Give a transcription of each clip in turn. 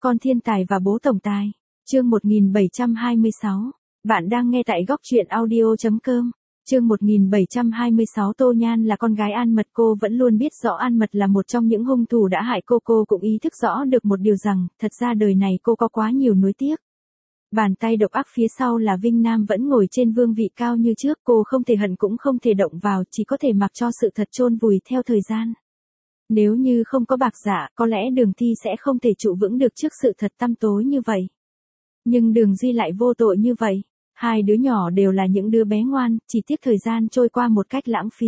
Con thiên tài và bố tổng tài. Chương 1726. Bạn đang nghe tại góc truyện audio.com. Chương 1726. Tô Nhan là con gái An Mật, cô vẫn luôn biết rõ An Mật là một trong những hung thủ đã hại cô cũng ý thức rõ được một điều rằng, thật ra đời này cô có quá nhiều nuối tiếc. Bàn tay độc ác phía sau là Vinh Nam vẫn ngồi trên vương vị cao như trước, cô không thể hận cũng không thể động vào, chỉ có thể mặc cho sự thật chôn vùi theo thời gian. Nếu như không có Bạc Dạ, có lẽ Đường Thi sẽ không thể trụ vững được trước sự thật tăm tối như vậy. Nhưng Đường Duy lại vô tội như vậy. Hai đứa nhỏ đều là những đứa bé ngoan, chỉ tiếc thời gian trôi qua một cách lãng phí.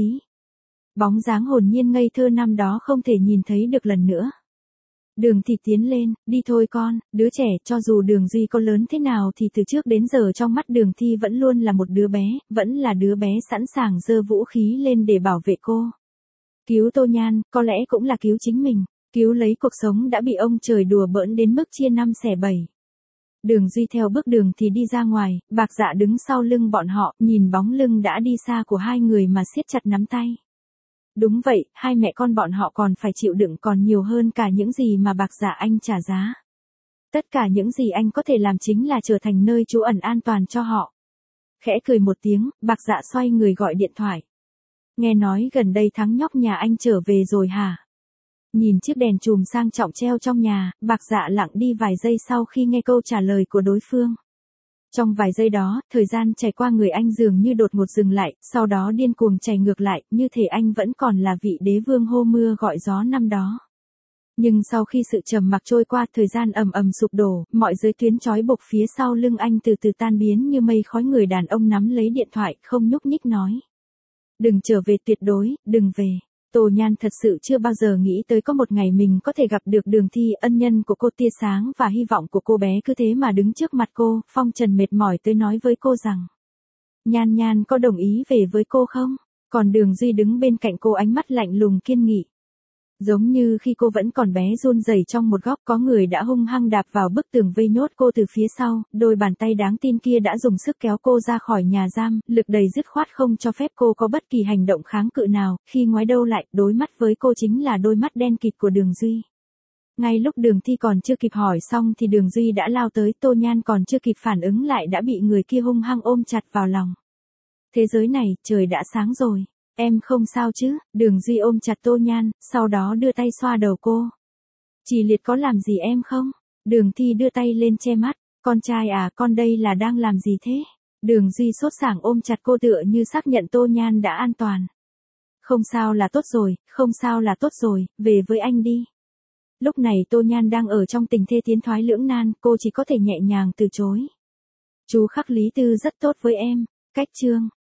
Bóng dáng hồn nhiên ngây thơ năm đó không thể nhìn thấy được lần nữa. Đường Thi tiến lên, đi thôi con, đứa trẻ, cho dù Đường Duy có lớn thế nào thì từ trước đến giờ trong mắt Đường Thi vẫn luôn là một đứa bé, vẫn là đứa bé sẵn sàng giơ vũ khí lên để bảo vệ cô. Cứu Tô Nhan, có lẽ cũng là cứu chính mình, cứu lấy cuộc sống đã bị ông trời đùa bỡn đến mức chia năm xẻ bảy. Đường Duy theo bước Đường thì đi ra ngoài, Bạc Dạ đứng sau lưng bọn họ, nhìn bóng lưng đã đi xa của hai người mà siết chặt nắm tay. Đúng vậy, hai mẹ con bọn họ còn phải chịu đựng còn nhiều hơn cả những gì mà Bạc Dạ anh trả giá. Tất cả những gì anh có thể làm chính là trở thành nơi trú ẩn an toàn cho họ. Khẽ cười một tiếng, Bạc Dạ xoay người gọi điện thoại. Nghe nói gần đây thắng nhóc nhà anh trở về rồi hả? Nhìn chiếc đèn chùm sang trọng treo trong nhà, Bạc Dạ lặng đi vài giây sau khi nghe câu trả lời của đối phương. Trong vài giây đó, thời gian trải qua người anh dường như đột ngột dừng lại, sau đó điên cuồng chảy ngược lại, như thể anh vẫn còn là vị đế vương hô mưa gọi gió năm đó. Nhưng sau khi sự trầm mặc trôi qua, thời gian ầm ầm sụp đổ, mọi giới tuyến trói buộc phía sau lưng anh từ từ tan biến như mây khói. Người đàn ông nắm lấy điện thoại, không nhúc nhích nói. Đừng trở về, tuyệt đối, đừng về. Tô Nhan thật sự chưa bao giờ nghĩ tới có một ngày mình có thể gặp được Đường Thi, ân nhân của cô, tia sáng và hy vọng của cô bé cứ thế mà đứng trước mặt cô. Phong Trần mệt mỏi tới nói với cô rằng, Nhan Nhan có đồng ý về với cô không? Còn Đường Duy đứng bên cạnh cô, ánh mắt lạnh lùng kiên nghị. Giống như khi cô vẫn còn bé run rẩy trong một góc, có người đã hung hăng đạp vào bức tường vây nhốt cô từ phía sau, đôi bàn tay đáng tin kia đã dùng sức kéo cô ra khỏi nhà giam, lực đầy dứt khoát không cho phép cô có bất kỳ hành động kháng cự nào, khi ngoái đầu lại, đối mắt với cô chính là đôi mắt đen kịt của Đường Duy. Ngay lúc Đường Thi còn chưa kịp hỏi xong thì Đường Duy đã lao tới, Tô Nhan còn chưa kịp phản ứng lại đã bị người kia hung hăng ôm chặt vào lòng. Thế giới này, trời đã sáng rồi. Em không sao chứ? Đường Duy ôm chặt Tô Nhan, sau đó đưa tay xoa đầu cô. Chị Liệt có làm gì em không? Đường Thi đưa tay lên che mắt. Con trai à, con đây là đang làm gì thế? Đường Duy sốt sảng ôm chặt cô tựa như xác nhận Tô Nhan đã an toàn. Không sao là tốt rồi, không sao là tốt rồi, về với anh đi. Lúc này Tô Nhan đang ở trong tình thế tiến thoái lưỡng nan, cô chỉ có thể nhẹ nhàng từ chối. Chú Khắc Lý Tư rất tốt với em. Cách chương.